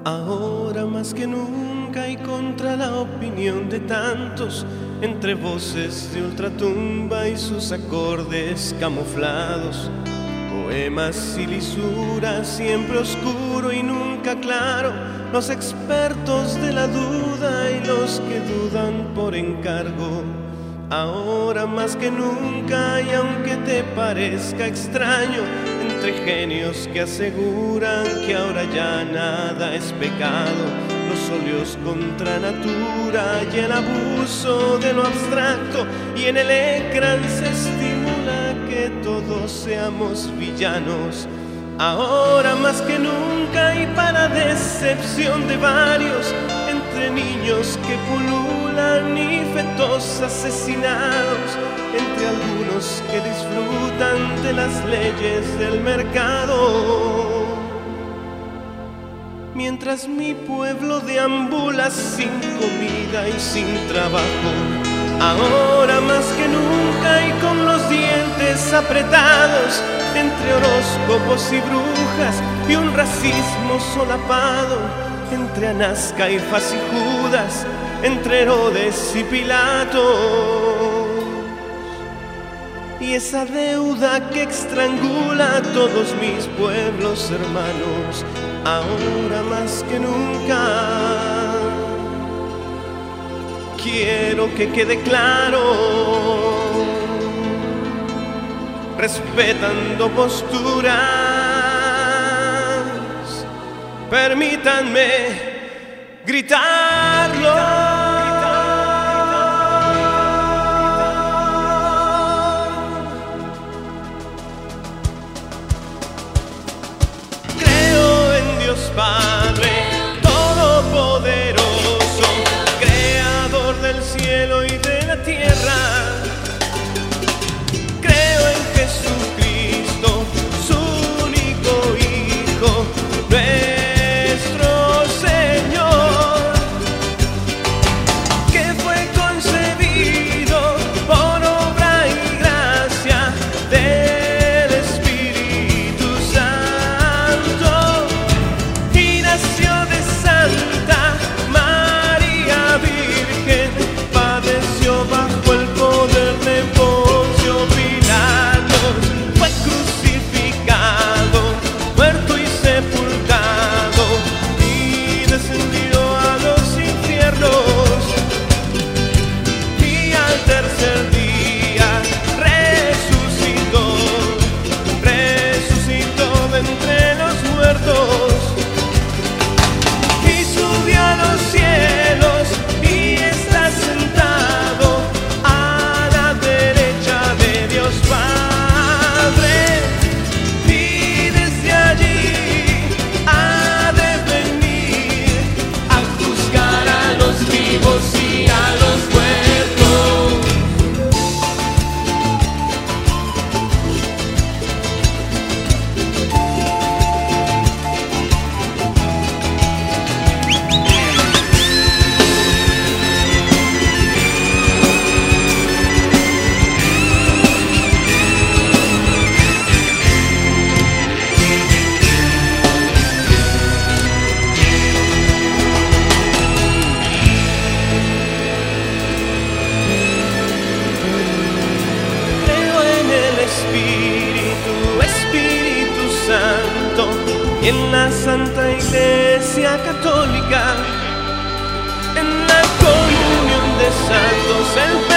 Ahora más que nunca y contra la opinión de tantos, entre voces de ultratumba y sus acordes camuflados, poemas y lisuras, siempre oscuro y nunca claro, los expertos de la duda y los que dudan por encargo. Ahora más que nunca, y aunque te parezca extraño, entre genios que aseguran que ahora ya nada es pecado, los óleos contra natura y el abuso de lo abstracto, y en el ecran se estimula que todos seamos villanos. Ahora más que nunca, y para decepción de varios, entre niños que pululan y fetos asesinados, entre algunos que disfrutan de las leyes del mercado, mientras mi pueblo deambula sin comida y sin trabajo. Ahora más que nunca, y con los dientes apretados, entre horóscopos y brujas y un racismo solapado, entre Anás, Caifás y Judas, entre Herodes y Pilato, y esa deuda que estrangula a todos mis pueblos hermanos. Ahora más que nunca quiero que quede claro, respetando posturas, permítanme gritarlo. Creo en Dios Padre Todopoderoso, Creador del cielo y de la tierra. Creo en Jesucristo, su único Hijo, nuestro Señor, que fue concebido por obra y gracia del Espíritu Santo, y nació de Santa María Virgen, padeció bajo el poder de Poncio Pilatos, fue crucificado, muerto y sepultado, y descendió a los infiernos, y al tercer día resucitó, resucitó de entre los muertos, y subió a los cielos, y está sentado a la derecha de Dios Padre, y desde allí ha de venir a juzgar a los vivos y a los muertos. Creo en el Espíritu Santo, y en la Santa Iglesia Católica, en la comunión de santos, el